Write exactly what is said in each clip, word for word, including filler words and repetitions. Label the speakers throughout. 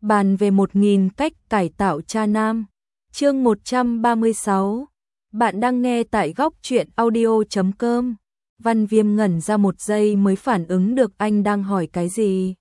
Speaker 1: bàn về một nghìn cách cải tạo cha nam. Chương một trăm ba mươi sáu. Bạn đang nghe tại góc truyện audio chấm com. Văn Viêm ngẩn ra một giây mới phản ứng được anh đang hỏi cái gì.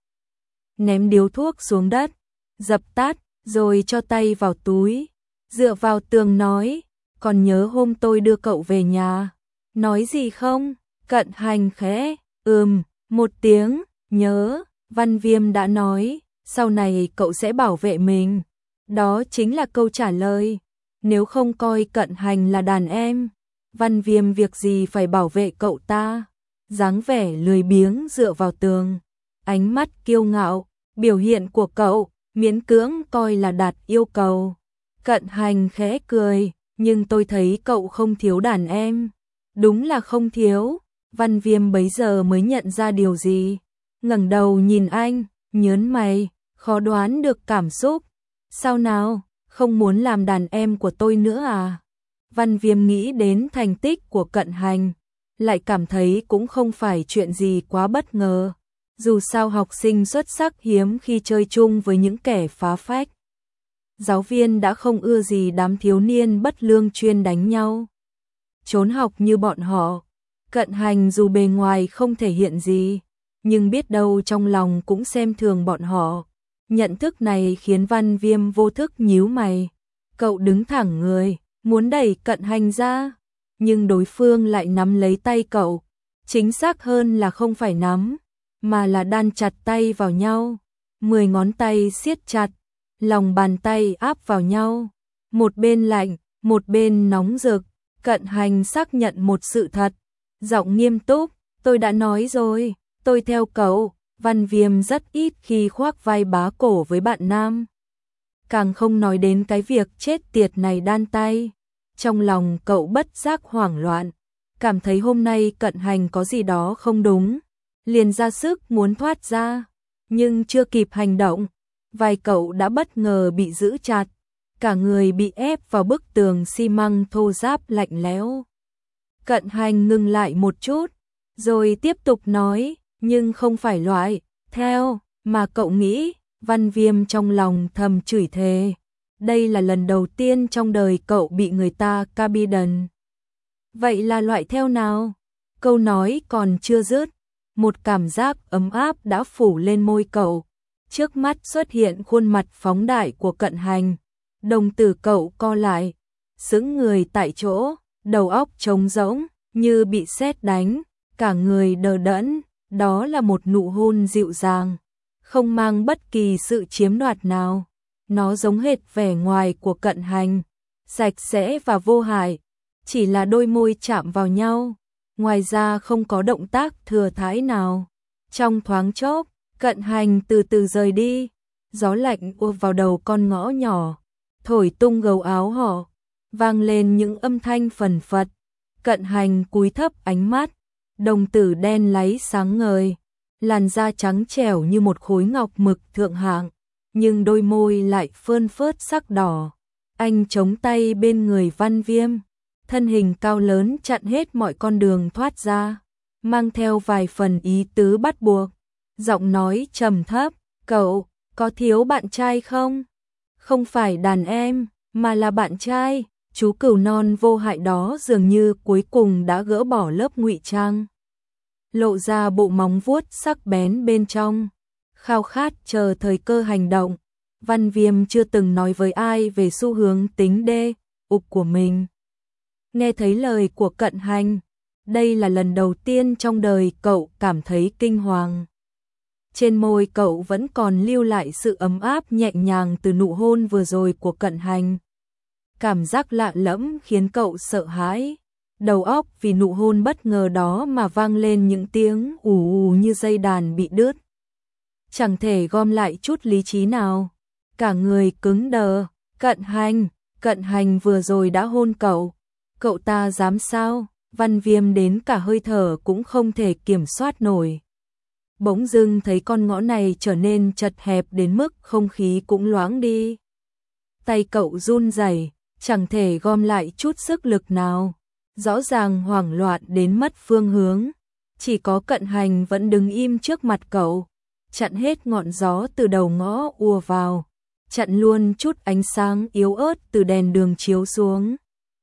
Speaker 1: Ném điếu thuốc xuống đất, dập tắt, rồi cho tay vào túi, dựa vào tường nói, còn nhớ hôm tôi đưa cậu về nhà, nói gì không? Cận Hành khẽ, ừm, một tiếng, nhớ, Văn Viêm đã nói, sau này cậu sẽ bảo vệ mình. Đó chính là câu trả lời. Nếu không coi Cận Hành là đàn em, Văn Viêm việc gì phải bảo vệ cậu ta? Dáng vẻ lười biếng dựa vào tường, ánh mắt kiêu ngạo, biểu hiện của cậu miễn cưỡng coi là đạt yêu cầu. Cận Hành khẽ cười, nhưng tôi thấy cậu không thiếu đàn em. Đúng là không thiếu. Văn Viêm bấy giờ mới nhận ra điều gì, ngẩng đầu nhìn anh, nhớn mày, khó đoán được cảm xúc. Sao nào, không muốn làm đàn em của tôi nữa à? Văn Viêm nghĩ đến thành tích của Cận Hành, lại cảm thấy cũng không phải chuyện gì quá bất ngờ. Dù sao học sinh xuất sắc hiếm khi chơi chung với những kẻ phá phách. Giáo viên đã không ưa gì đám thiếu niên bất lương chuyên đánh nhau, trốn học như bọn họ. Cận Hành dù bề ngoài không thể hiện gì, nhưng biết đâu trong lòng cũng xem thường bọn họ. Nhận thức này khiến Văn Viêm vô thức nhíu mày. Cậu đứng thẳng người, muốn đẩy Cận Hành ra, nhưng đối phương lại nắm lấy tay cậu. Chính xác hơn là không phải nắm, mà là đan chặt tay vào nhau. Mười ngón tay siết chặt, lòng bàn tay áp vào nhau. Một bên lạnh, một bên nóng rực. Cận Hành xác nhận một sự thật, giọng nghiêm túc, tôi đã nói rồi, tôi theo cậu. Văn Viêm rất ít khi khoác vai bá cổ với bạn nam, càng không nói đến cái việc chết tiệt này đan tay. Trong lòng cậu bất giác hoảng loạn, cảm thấy hôm nay Cận Hành có gì đó không đúng, liền ra sức muốn thoát ra, nhưng chưa kịp hành động, vai cậu đã bất ngờ bị giữ chặt, cả người bị ép vào bức tường xi măng thô ráp lạnh lẽo. Cận Hành ngừng lại một chút, rồi tiếp tục nói, nhưng không phải loại theo mà cậu nghĩ. Văn Viêm trong lòng thầm chửi thề, đây là lần đầu tiên trong đời cậu bị người ta copy đần. Vậy là loại theo nào? Câu nói còn chưa dứt, một cảm giác ấm áp đã phủ lên môi cậu. Trước mắt xuất hiện khuôn mặt phóng đại của Cận Hành, đồng tử cậu co lại, sững người tại chỗ, đầu óc trống rỗng, như bị sét đánh, cả người đờ đẫn. Đó là một nụ hôn dịu dàng, không mang bất kỳ sự chiếm đoạt nào. Nó giống hệt vẻ ngoài của Cận Hành, sạch sẽ và vô hại, chỉ là đôi môi chạm vào nhau, ngoài ra không có động tác thừa thãi nào. Trong thoáng chốc, Cận Hành từ từ rời đi, gió lạnh ùa vào đầu con ngõ nhỏ, thổi tung gấu áo họ, vang lên những âm thanh phần phật. Cận Hành cúi thấp ánh mắt, đồng tử đen láy sáng ngời, làn da trắng trẻo như một khối ngọc mực thượng hạng, nhưng đôi môi lại phơn phớt sắc đỏ. Anh chống tay bên người Văn Viêm, thân hình cao lớn chặn hết mọi con đường thoát ra, mang theo vài phần ý tứ bắt buộc. Giọng nói trầm thấp, cậu có thiếu bạn trai không? Không phải đàn em, mà là bạn trai. Chú cừu non vô hại đó dường như cuối cùng đã gỡ bỏ lớp ngụy trang, lộ ra bộ móng vuốt sắc bén bên trong, khao khát chờ thời cơ hành động. Văn Viêm chưa từng nói với ai về xu hướng tính đê ục của mình. Nghe thấy lời của Cận Hành, đây là lần đầu tiên trong đời cậu cảm thấy kinh hoàng. Trên môi cậu vẫn còn lưu lại sự ấm áp nhẹ nhàng từ nụ hôn vừa rồi của Cận Hành. Cảm giác lạ lẫm khiến cậu sợ hãi, đầu óc vì nụ hôn bất ngờ đó mà vang lên những tiếng ù ù như dây đàn bị đứt. Chẳng thể gom lại chút lý trí nào, cả người cứng đờ. Cận Hành, Cận Hành vừa rồi đã hôn cậu, cậu ta dám sao? Văn Viêm đến cả hơi thở cũng không thể kiểm soát nổi. Bỗng dưng thấy con ngõ này trở nên chật hẹp đến mức không khí cũng loãng đi. Tay cậu run rẩy, chẳng thể gom lại chút sức lực nào, rõ ràng hoảng loạn đến mất phương hướng. Chỉ có Cận Hành vẫn đứng im trước mặt cậu, chặn hết ngọn gió từ đầu ngõ ùa vào, chặn luôn chút ánh sáng yếu ớt từ đèn đường chiếu xuống.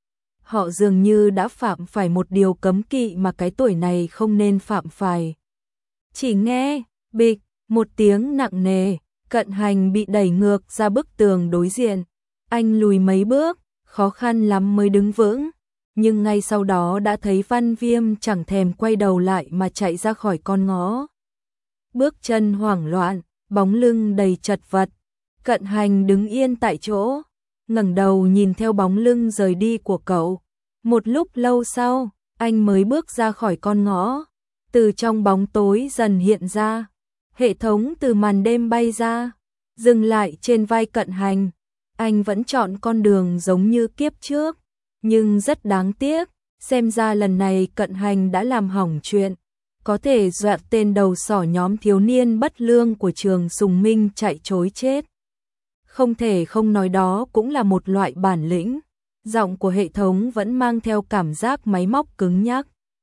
Speaker 1: Họ dường như đã phạm phải một điều cấm kỵ mà cái tuổi này không nên phạm phải. Chỉ nghe, bịch, một tiếng nặng nề, Cận Hành bị đẩy ngược ra bức tường đối diện. Anh lùi mấy bước, khó khăn lắm mới đứng vững, nhưng ngay sau đó đã thấy Văn Viêm chẳng thèm quay đầu lại mà chạy ra khỏi con ngõ. Bước chân hoảng loạn, bóng lưng đầy chật vật. Cận Hành đứng yên tại chỗ, ngẩng đầu nhìn theo bóng lưng rời đi của cậu. Một lúc lâu sau, anh mới bước ra khỏi con ngõ. Từ trong bóng tối dần hiện ra, hệ thống từ màn đêm bay ra, dừng lại trên vai Cận Hành. Anh vẫn chọn con đường giống như kiếp trước, nhưng rất đáng tiếc, xem ra lần này Cận Hành đã làm hỏng chuyện, có thể dọa tên đầu sỏ nhóm thiếu niên bất lương của trường Sùng Minh chạy trối chết. Không thể không nói đó cũng là một loại bản lĩnh. Giọng của hệ thống vẫn mang theo cảm giác máy móc cứng nhắc.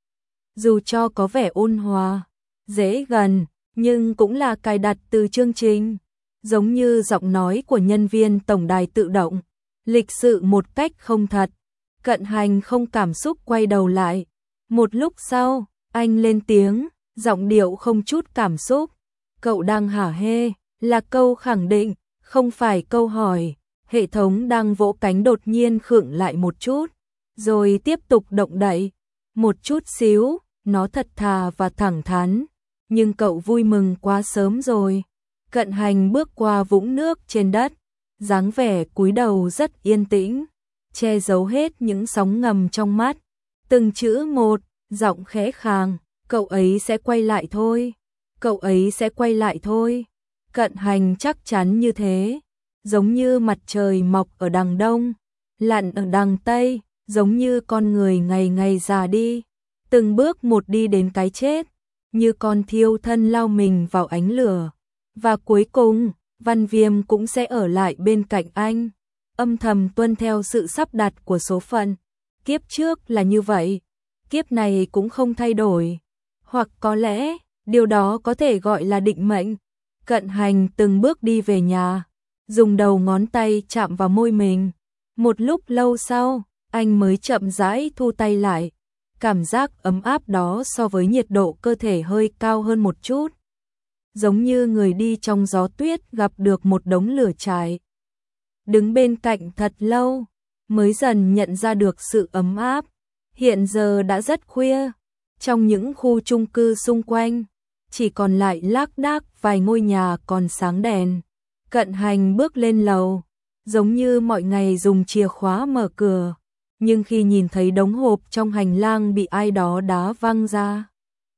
Speaker 1: Dù cho có vẻ ôn hòa, dễ gần, nhưng cũng là cài đặt từ chương trình, giống như giọng nói của nhân viên tổng đài tự động, lịch sự một cách không thật. Cận Hành không cảm xúc quay đầu lại. Một lúc sau, anh lên tiếng, giọng điệu không chút cảm xúc. Cậu đang hả hê, là câu khẳng định, không phải câu hỏi. Hệ thống đang vỗ cánh đột nhiên khựng lại một chút, rồi tiếp tục động đậy. Một chút xíu, nó thật thà và thẳng thắn. Nhưng cậu vui mừng quá sớm rồi. Cận Hành bước qua vũng nước trên đất, dáng vẻ cúi đầu rất yên tĩnh, che giấu hết những sóng ngầm trong mắt. Từng chữ một, giọng khẽ khàng, cậu ấy sẽ quay lại thôi, cậu ấy sẽ quay lại thôi. Cận Hành chắc chắn như thế, giống như mặt trời mọc ở đằng đông, lặn ở đằng tây, giống như con người ngày ngày già đi, từng bước một đi đến cái chết, như con thiêu thân lao mình vào ánh lửa. Và cuối cùng, Văn Viêm cũng sẽ ở lại bên cạnh anh, âm thầm tuân theo sự sắp đặt của số phận. Kiếp trước là như vậy, kiếp này cũng không thay đổi. Hoặc có lẽ, điều đó có thể gọi là định mệnh. Cận Hành từng bước đi về nhà, dùng đầu ngón tay chạm vào môi mình. Một lúc lâu sau, anh mới chậm rãi thu tay lại. Cảm giác ấm áp đó so với nhiệt độ cơ thể hơi cao hơn một chút. Giống như người đi trong gió tuyết gặp được một đống lửa cháy. Đứng bên cạnh thật lâu, mới dần nhận ra được sự ấm áp. Hiện giờ đã rất khuya, trong những khu chung cư xung quanh, chỉ còn lại lác đác vài ngôi nhà còn sáng đèn. Cận Hành bước lên lầu, giống như mọi ngày dùng chìa khóa mở cửa, nhưng khi nhìn thấy đống hộp trong hành lang bị ai đó đá văng ra,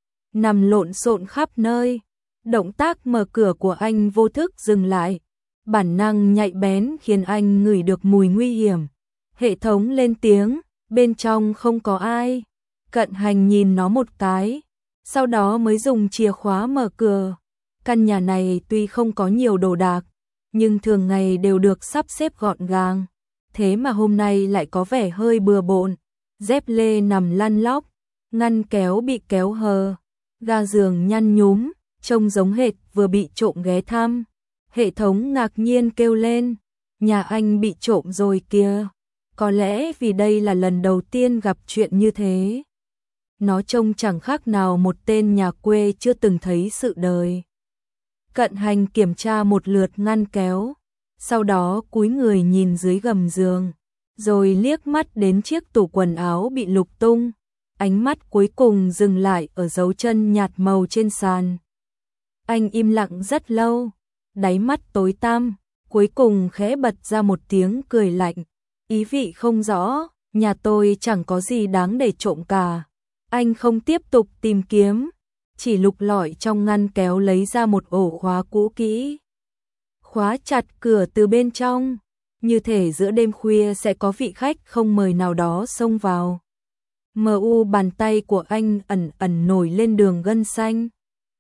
Speaker 1: nằm lộn xộn khắp nơi, động tác mở cửa của anh vô thức dừng lại. Bản năng nhạy bén khiến anh ngửi được mùi nguy hiểm. Hệ thống lên tiếng, bên trong không có ai. Cận Hành nhìn nó một cái, sau đó mới dùng chìa khóa mở cửa. Căn nhà này tuy không có nhiều đồ đạc, nhưng thường ngày đều được sắp xếp gọn gàng. Thế mà hôm nay lại có vẻ hơi bừa bộn. Dép lê nằm lăn lóc, ngăn kéo bị kéo hờ, ga giường nhăn nhúm, trông giống hệt vừa bị trộm ghé thăm. Hệ thống ngạc nhiên kêu lên, nhà anh bị trộm rồi kìa. Có lẽ vì đây là lần đầu tiên gặp chuyện như thế. Nó trông chẳng khác nào một tên nhà quê chưa từng thấy sự đời. Cận Hành kiểm tra một lượt ngăn kéo, sau đó cúi người nhìn dưới gầm giường, rồi liếc mắt đến chiếc tủ quần áo bị lục tung. Ánh mắt cuối cùng dừng lại ở dấu chân nhạt màu trên sàn. Anh im lặng rất lâu, đáy mắt tối tăm, cuối cùng khẽ bật ra một tiếng cười lạnh. Ý vị không rõ, nhà tôi chẳng có gì đáng để trộm cả. Anh không tiếp tục tìm kiếm, chỉ lục lọi trong ngăn kéo lấy ra một ổ khóa cũ kỹ. Khóa chặt cửa từ bên trong, như thể giữa đêm khuya sẽ có vị khách không mời nào đó xông vào. Mờ u bàn tay của anh ẩn ẩn nổi lên đường gân xanh.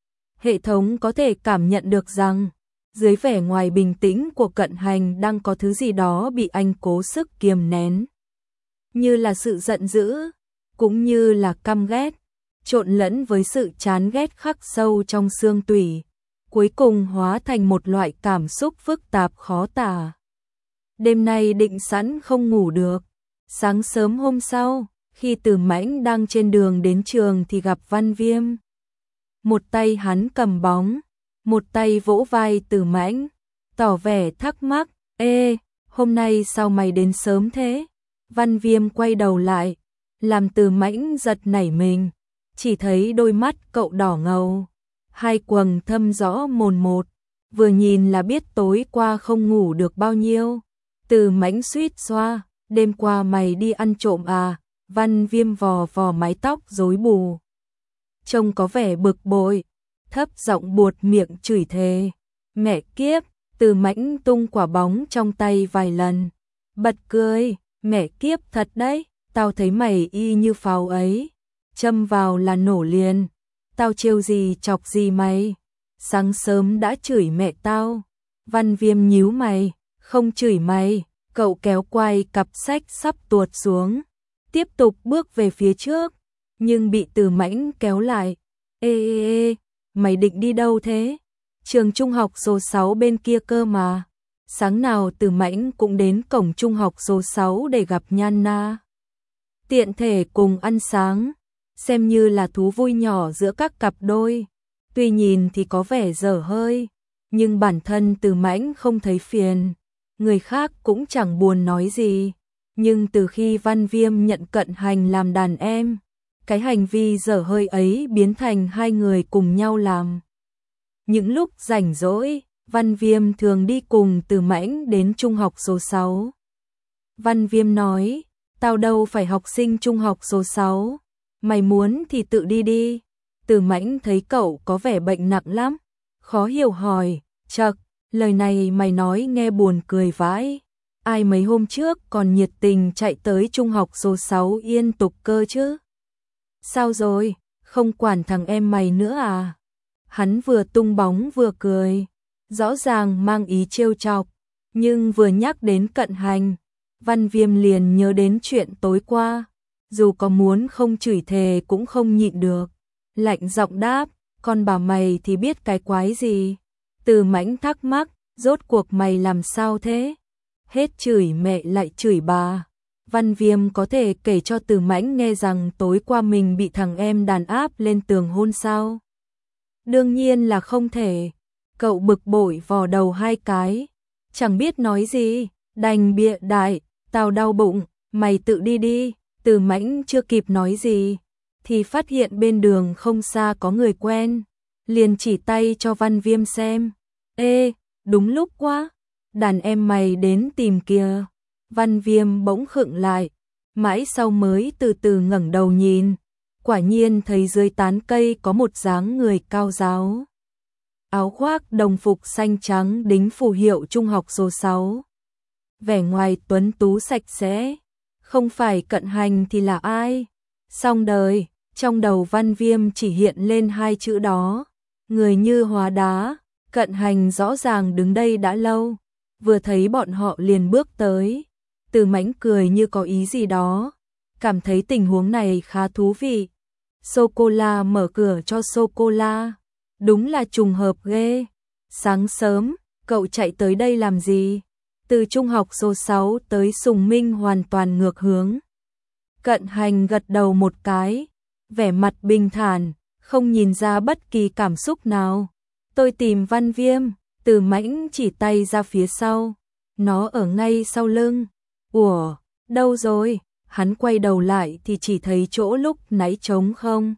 Speaker 1: Hệ thống có thể cảm nhận được rằng, dưới vẻ ngoài bình tĩnh của Cận Hành đang có thứ gì đó bị anh cố sức kiềm nén. Như là sự giận dữ, cũng như là căm ghét, trộn lẫn với sự chán ghét khắc sâu trong xương tủy. cuối cùng hóa thành một loại cảm xúc phức tạp khó tả. Đêm nay định sẵn không ngủ được. Sáng sớm hôm sau, khi Từ Mãnh đang trên đường đến trường thì gặp Văn Viêm. Một tay hắn cầm bóng, một tay vỗ vai Từ Mãnh, tỏ vẻ thắc mắc, ê, hôm nay sao mày đến sớm thế? Văn Viêm quay đầu lại, làm Từ Mãnh giật nảy mình, chỉ thấy đôi mắt cậu đỏ ngầu, hai quầng thâm rõ mồn một, vừa nhìn là biết tối qua không ngủ được bao nhiêu. Từ Mãnh suýt xoa, đêm qua mày đi ăn trộm à? Văn Viêm vò vò mái tóc rối bù, trông có vẻ bực bội, thấp giọng buột miệng chửi thề. Mẹ kiếp, Từ Mãnh tung quả bóng trong tay vài lần, bật cười, mẹ kiếp thật đấy, tao thấy mày y như pháo ấy, châm vào là nổ liền, tao trêu gì chọc gì mày, sáng sớm đã chửi mẹ tao. Văn Viêm nhíu mày, không chửi mày, cậu kéo quai cặp sách sắp tuột xuống, tiếp tục bước về phía trước, nhưng bị Từ Mãnh kéo lại. Ê ê ê, mày định đi đâu thế? Trường trung học số sáu bên kia cơ mà. Sáng nào Từ Mãnh cũng đến cổng trung học số sáu để gặp Nhan Na, tiện thể cùng ăn sáng, xem như là thú vui nhỏ giữa các cặp đôi. Tuy nhìn thì có vẻ dở hơi, nhưng bản thân Từ Mãnh không thấy phiền, người khác cũng chẳng buồn nói gì. Nhưng từ khi Văn Viêm nhận Cận Hành làm đàn em, cái hành vi dở hơi ấy biến thành hai người cùng nhau làm. Những lúc rảnh rỗi, Văn Viêm thường đi cùng Từ Mãnh đến trung học số sáu. Văn Viêm nói, tao đâu phải học sinh trung học số sáu, mày muốn thì tự đi đi. Từ Mãnh thấy cậu có vẻ bệnh nặng lắm, khó hiểu hỏi, chậc, lời này mày nói nghe buồn cười vãi. Ai mấy hôm trước còn nhiệt tình chạy tới trung học số sáu Yên Tục cơ chứ? Sao rồi, không quản thằng em mày nữa à? Hắn vừa tung bóng vừa cười, rõ ràng mang ý trêu chọc, nhưng vừa nhắc đến Cận Hành, Văn Viêm liền nhớ đến chuyện tối qua, dù có muốn không chửi thề cũng không nhịn được, lạnh giọng đáp, con bà mày thì biết cái quái gì? Từ Mãnh thắc mắc, rốt cuộc mày làm sao thế? Hết chửi mẹ lại chửi bà. Văn Viêm có thể kể cho Từ Mãnh nghe rằng tối qua mình bị thằng em đàn áp lên tường hôn sao? Đương nhiên là không thể. Cậu bực bội vò đầu hai cái, chẳng biết nói gì, đành bịa đại, tao đau bụng, mày tự đi đi. Từ Mãnh chưa kịp nói gì, thì phát hiện bên đường không xa có người quen, liền chỉ tay cho Văn Viêm xem. Ê, đúng lúc quá, đàn em mày đến tìm kìa. Văn Viêm bỗng khựng lại, mãi sau mới từ từ ngẩng đầu nhìn, quả nhiên thấy dưới tán cây có một dáng người cao ráo. Áo khoác đồng phục xanh trắng đính phù hiệu trung học số sáu. Vẻ ngoài tuấn tú sạch sẽ, không phải Cận Hành thì là ai? Xong đời, trong đầu Văn Viêm chỉ hiện lên hai chữ đó, người như hóa đá. Cận Hành rõ ràng đứng đây đã lâu, vừa thấy bọn họ liền bước tới. Từ Mãnh cười như có ý gì đó, cảm thấy tình huống này khá thú vị. Sô-cô-la mở cửa cho Sô-cô-la, đúng là trùng hợp ghê. Sáng sớm, cậu chạy tới đây làm gì? Từ trung học số sáu tới Sùng Minh hoàn toàn ngược hướng. Cận Hành gật đầu một cái, vẻ mặt bình thản, không nhìn ra bất kỳ cảm xúc nào. Tôi tìm Văn Viêm. Từ Mãnh chỉ tay ra phía sau, nó ở ngay sau lưng. Ủa, đâu rồi? Hắn quay đầu lại thì chỉ thấy chỗ lúc nãy trống không.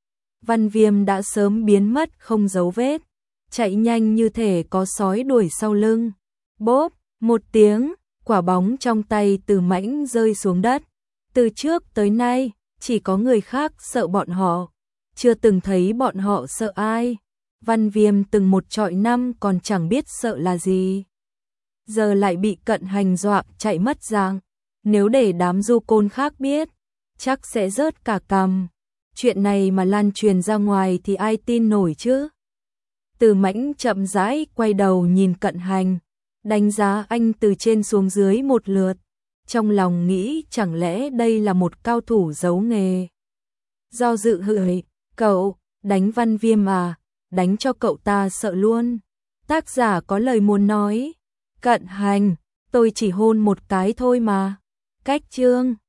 Speaker 1: Văn Viêm đã sớm biến mất không dấu vết, chạy nhanh như thể có sói đuổi sau lưng. Bốp, một tiếng, quả bóng trong tay Từ Mãnh rơi xuống đất. Từ trước tới nay, chỉ có người khác sợ bọn họ, chưa từng thấy bọn họ sợ ai. Văn Viêm từng một trọi năm còn chẳng biết sợ là gì, giờ lại bị Cận Hành dọa chạy mất dạng. Nếu để đám du côn khác biết, chắc sẽ rớt cả cằm. Chuyện này mà lan truyền ra ngoài thì ai tin nổi chứ? Từ Mãnh chậm rãi quay đầu nhìn Cận Hành, đánh giá anh từ trên xuống dưới một lượt, trong lòng nghĩ chẳng lẽ đây là một cao thủ giấu nghề. Do dự hửi, cậu, đánh Văn Viêm à? đánh cho cậu ta sợ luôn. Tác giả có lời muốn nói. Cận Hành, tôi chỉ hôn một cái thôi mà. Cách chương